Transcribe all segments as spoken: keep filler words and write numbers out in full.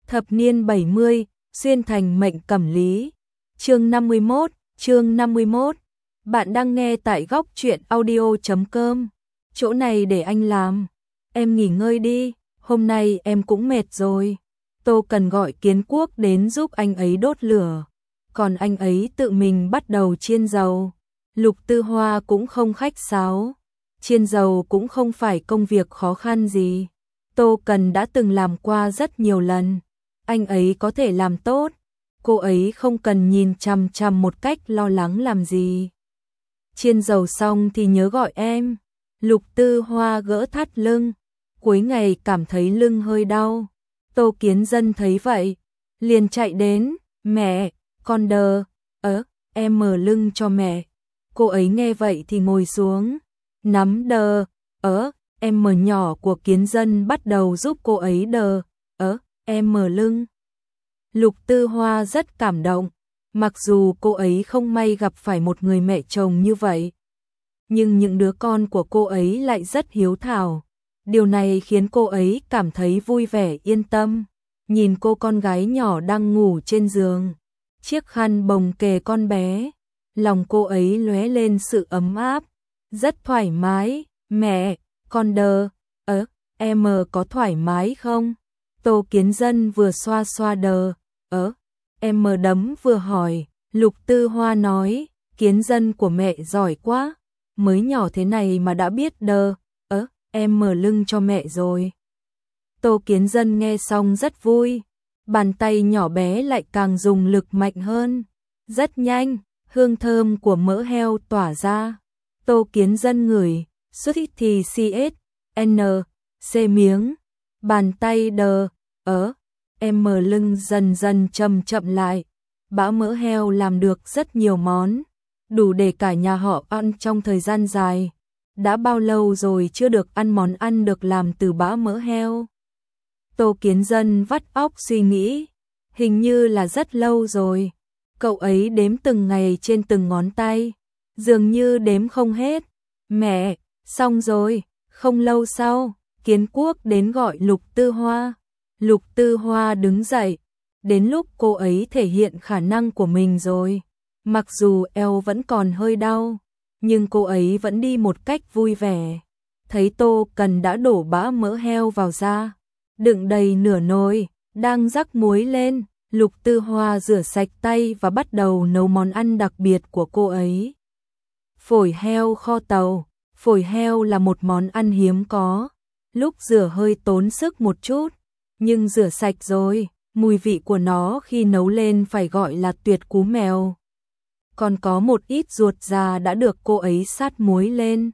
Thập niên bảy mươi, xuyên thành mệnh cẩm lý. Chương năm mươi mốt, chương năm mươi mốt. Bạn đang nghe tại góc truyện audio chấm com. Chỗ này để anh làm. Em nghỉ ngơi đi, hôm nay em cũng mệt rồi. Tô Cần gọi Kiến Quốc đến giúp anh ấy đốt lửa. Còn anh ấy tự mình bắt đầu chiên dầu. Lục Tư Hoa cũng không khách sáo. Chiên dầu cũng không phải công việc khó khăn gì. Tô Cần đã từng làm qua rất nhiều lần. Anh ấy có thể làm tốt. Cô ấy không cần nhìn chằm chằm một cách lo lắng làm gì. Chiên dầu xong thì nhớ gọi em. Lục Tư Hoa gỡ thắt lưng. Cuối ngày cảm thấy lưng hơi đau. Tô Kiến Dân thấy vậy, liền chạy đến. Mẹ, con đờ, ớ, em mở lưng cho mẹ. Cô ấy nghe vậy thì ngồi xuống. Nắm đờ, ớ, em mở nhỏ của Kiến Dân bắt đầu giúp cô ấy đờ, ớ, em mở lưng. Lục Tư Hoa rất cảm động, mặc dù cô ấy không may gặp phải một người mẹ chồng như vậy. Nhưng những đứa con của cô ấy lại rất hiếu thảo. Điều này khiến cô ấy cảm thấy vui vẻ yên tâm. Nhìn cô con gái nhỏ đang ngủ trên giường, chiếc khăn bồng kề con bé, lòng cô ấy lóe lên sự ấm áp, rất thoải mái. Mẹ, con đờ, ớ, em có thoải mái không? Tô Kiến Dân vừa xoa xoa đờ, ớ, em đấm vừa hỏi. Lục Tư Hoa nói, Kiến Dân của mẹ giỏi quá, mới nhỏ thế này mà đã biết đờ, ớ, em mở lưng cho mẹ rồi. Tô Kiến Dân nghe xong rất vui, bàn tay nhỏ bé lại càng dùng lực mạnh hơn. Rất nhanh, hương thơm của mỡ heo tỏa ra. Tô Kiến Dân ngửi, xuất thì xê ét, en, xê miếng, bàn tay đờ, ớ, em mở lưng dần dần chậm chậm lại. Bã mỡ heo làm được rất nhiều món, đủ để cả nhà họ ăn trong thời gian dài. Đã bao lâu rồi chưa được ăn món ăn được làm từ bã mỡ heo? Tô Kiến Dân vắt óc suy nghĩ, hình như là rất lâu rồi. Cậu ấy đếm từng ngày trên từng ngón tay, dường như đếm không hết. Mẹ, xong rồi. Không lâu sau, Kiến Quốc đến gọi Lục Tư Hoa. Lục Tư Hoa đứng dậy, đến lúc cô ấy thể hiện khả năng của mình rồi. Mặc dù eo vẫn còn hơi đau, nhưng cô ấy vẫn đi một cách vui vẻ. Thấy Tô Cần đã đổ bã mỡ heo vào ra, đựng đầy nửa nồi, đang rắc muối lên. Lục Tư Hoa rửa sạch tay và bắt đầu nấu món ăn đặc biệt của cô ấy. Phổi heo kho tàu. Phổi heo là một món ăn hiếm có, lúc rửa hơi tốn sức một chút, nhưng rửa sạch rồi, mùi vị của nó khi nấu lên phải gọi là tuyệt cú mèo. Còn có một ít ruột già đã được cô ấy sát muối lên,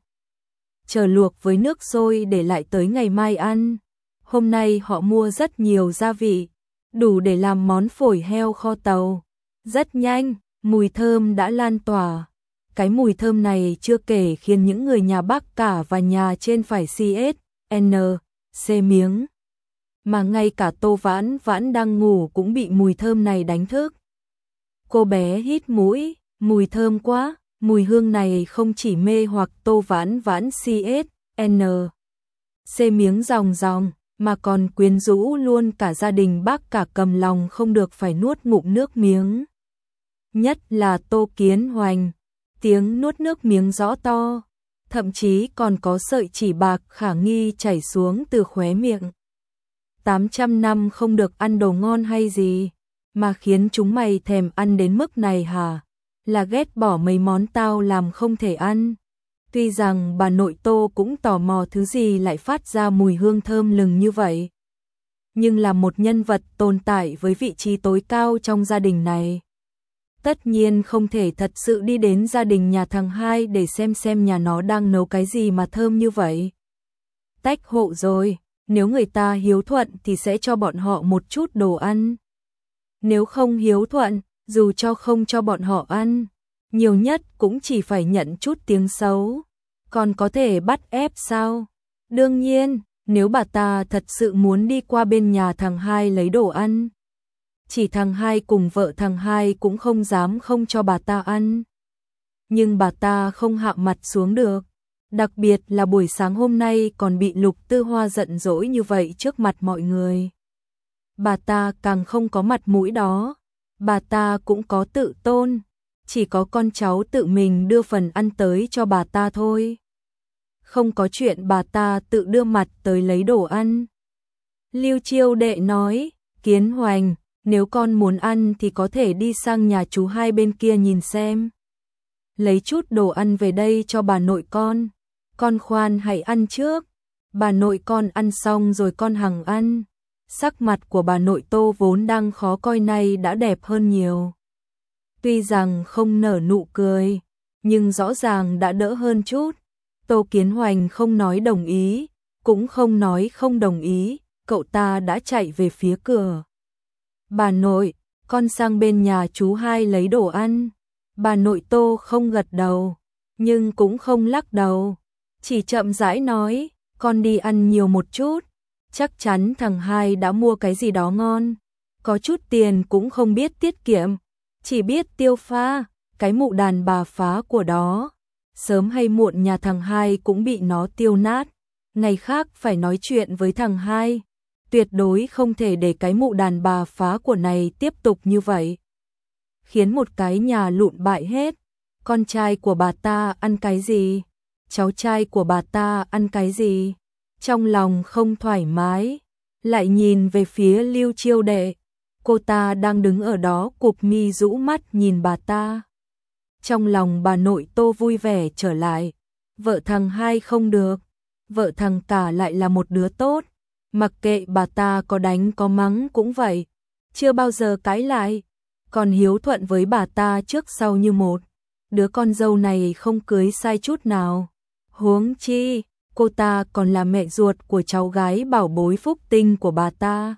chờ luộc với nước sôi để lại tới ngày mai ăn. Hôm nay họ mua rất nhiều gia vị, đủ để làm món phổi heo kho tàu. Rất nhanh, mùi thơm đã lan tỏa. Cái mùi thơm này chưa kể khiến những người nhà Bắc cả và nhà trên phải xê ét, en, xê miếng. Mà ngay cả Tô Vãn Vãn đang ngủ cũng bị mùi thơm này đánh thức. Cô bé hít mũi, mùi thơm quá. Mùi hương này không chỉ mê hoặc Tô Vãn Vãn xê ét, en, xê miếng ròng ròng, mà còn quyến rũ luôn cả gia đình Bác cả, cầm lòng không được phải nuốt ngụm nước miếng. Nhất là Tô Kiến Hoành, tiếng nuốt nước miếng rõ to, thậm chí còn có sợi chỉ bạc khả nghi chảy xuống từ khóe miệng. tám trăm năm không được ăn đồ ngon hay gì, mà khiến chúng mày thèm ăn đến mức này hả? Là ghét bỏ mấy món tao làm không thể ăn. Tuy rằng bà nội Tô cũng tò mò thứ gì lại phát ra mùi hương thơm lừng như vậy, nhưng là một nhân vật tồn tại với vị trí tối cao trong gia đình này, tất nhiên không thể thật sự đi đến gia đình nhà thằng hai để xem xem nhà nó đang nấu cái gì mà thơm như vậy. Tách hộ rồi, nếu người ta hiếu thuận thì sẽ cho bọn họ một chút đồ ăn. Nếu không hiếu thuận, dù cho không cho bọn họ ăn, nhiều nhất cũng chỉ phải nhận chút tiếng xấu. Còn có thể bắt ép sao? Đương nhiên, nếu bà ta thật sự muốn đi qua bên nhà thằng hai lấy đồ ăn, chỉ thằng hai cùng vợ thằng hai cũng không dám không cho bà ta ăn. Nhưng bà ta không hạ mặt xuống được, đặc biệt là buổi sáng hôm nay còn bị Lục Tư Hoa giận dỗi như vậy trước mặt mọi người. bà ta càng không có mặt mũi đó. Bà ta cũng có tự tôn, chỉ có con cháu tự mình đưa phần ăn tới cho bà ta thôi. Không có chuyện bà ta tự đưa mặt tới lấy đồ ăn. Lưu Chiêu Đệ nói, Kiến Hoành, nếu con muốn ăn thì có thể đi sang nhà chú hai bên kia nhìn xem. Lấy chút đồ ăn về đây cho bà nội con. Con khoan hãy ăn trước. Bà nội con ăn xong rồi con hằng ăn. Sắc mặt của bà nội Tô vốn đang khó coi nay đã đẹp hơn nhiều. Tuy rằng không nở nụ cười, nhưng rõ ràng đã đỡ hơn chút. Tô Kiến Hoành không nói đồng ý, cũng không nói không đồng ý, cậu ta đã chạy về phía cửa. Bà nội, con sang bên nhà chú hai lấy đồ ăn. Bà nội Tô không gật đầu, nhưng cũng không lắc đầu, chỉ chậm rãi nói, con đi ăn nhiều một chút, chắc chắn thằng hai đã mua cái gì đó ngon, có chút tiền cũng không biết tiết kiệm, chỉ biết tiêu pha, cái mụ đàn bà phá của đó, sớm hay muộn nhà thằng hai cũng bị nó tiêu nát, ngày khác phải nói chuyện với thằng hai, tuyệt đối không thể để cái mụ đàn bà phá của này tiếp tục như vậy. Khiến một cái nhà lụn bại hết, con trai của bà ta ăn cái gì, cháu trai của bà ta ăn cái gì, trong lòng không thoải mái, lại nhìn về phía Lưu Chiêu Đệ, cô ta đang đứng ở đó cụp mi rũ mắt nhìn bà ta. Trong lòng bà nội Tô vui vẻ trở lại, vợ thằng hai không được, vợ thằng cả lại là một đứa tốt, mặc kệ bà ta có đánh có mắng cũng vậy, chưa bao giờ cãi lại. Còn hiếu thuận với bà ta trước sau như một, đứa con dâu này không cưới sai chút nào. Huống chi, cô ta còn là mẹ ruột của cháu gái bảo bối phúc tinh của bà ta.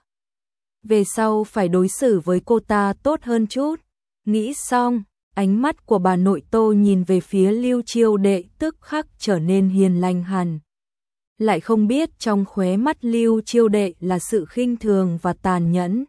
Về sau phải đối xử với cô ta tốt hơn chút. Nghĩ xong, ánh mắt của bà nội Tô nhìn về phía Lưu Chiêu Đệ tức khắc trở nên hiền lành hẳn. Lại không biết trong khóe mắt Lưu Chiêu Đệ là sự khinh thường và tàn nhẫn.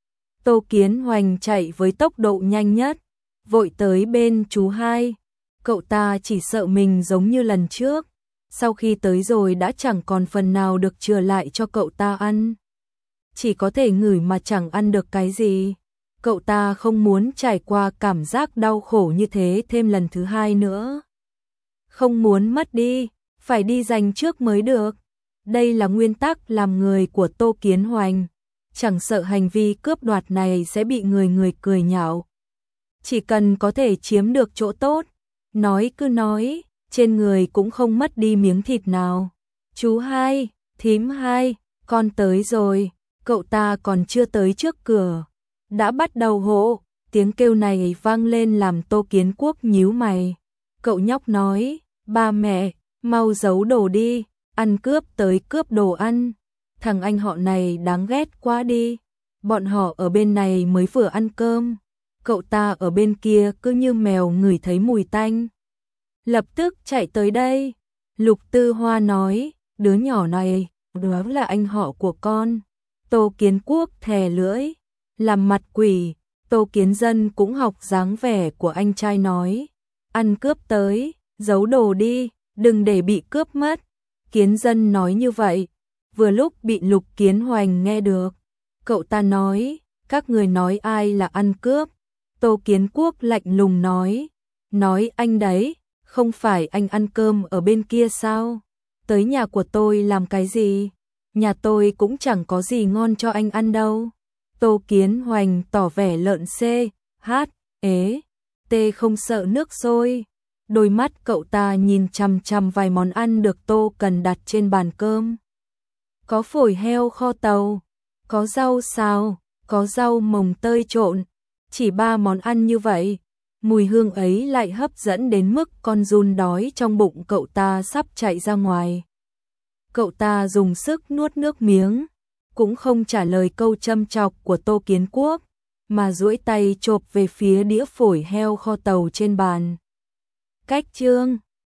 Tô Kiến Hoành chạy với tốc độ nhanh nhất, vội tới bên chú hai. Cậu ta chỉ sợ mình giống như lần trước, sau khi tới rồi đã chẳng còn phần nào được chừa lại cho cậu ta ăn. Chỉ có thể ngửi mà chẳng ăn được cái gì. Cậu ta không muốn trải qua cảm giác đau khổ như thế thêm lần thứ hai nữa. Không muốn mất đi, phải đi giành trước mới được. Đây là nguyên tắc làm người của Tô Kiến Hoành. Chẳng sợ hành vi cướp đoạt này sẽ bị người người cười nhạo. Chỉ cần có thể chiếm được chỗ tốt, nói cứ nói, trên người cũng không mất đi miếng thịt nào. Chú hai, thím hai, con tới rồi, cậu ta còn chưa tới trước cửa. Đã bắt đầu hô, tiếng kêu này vang lên làm Tô Kiến Quốc nhíu mày. Cậu nhóc nói, ba mẹ, mau giấu đồ đi, ăn cướp tới cướp đồ ăn. Thằng anh họ này đáng ghét quá đi. Bọn họ ở bên này mới vừa ăn cơm. Cậu ta ở bên kia cứ như mèo ngửi thấy mùi tanh. Lập tức chạy tới đây. Lục Tư Hoa nói, đứa nhỏ này, đó là anh họ của con. Tô Kiến Quốc thè lưỡi, làm mặt quỷ. Tô Kiến Dân cũng học dáng vẻ của anh trai nói. Ăn cướp tới, giấu đồ đi, đừng để bị cướp mất. Kiến Dân nói như vậy. Vừa lúc bị Lục Kiến Hoành nghe được. Cậu ta nói, các người nói ai là ăn cướp. Tô Kiến Quốc lạnh lùng nói, nói anh đấy, không phải anh ăn cơm ở bên kia sao? Tới nhà của tôi làm cái gì? Nhà tôi cũng chẳng có gì ngon cho anh ăn đâu. Tô Kiến Hoành tỏ vẻ lợn xê, hát, ế, tê không sợ nước sôi. Đôi mắt cậu ta nhìn chằm chằm vài món ăn được Tô Cần đặt trên bàn cơm. Có phổi heo kho tàu, có rau xào, có rau mồng tơi trộn, chỉ ba món ăn như vậy, mùi hương ấy lại hấp dẫn đến mức con giun đói trong bụng cậu ta sắp chạy ra ngoài. Cậu ta dùng sức nuốt nước miếng, cũng không trả lời câu châm chọc của Tô Kiến Quốc, mà duỗi tay chộp về phía đĩa phổi heo kho tàu trên bàn. Cách chương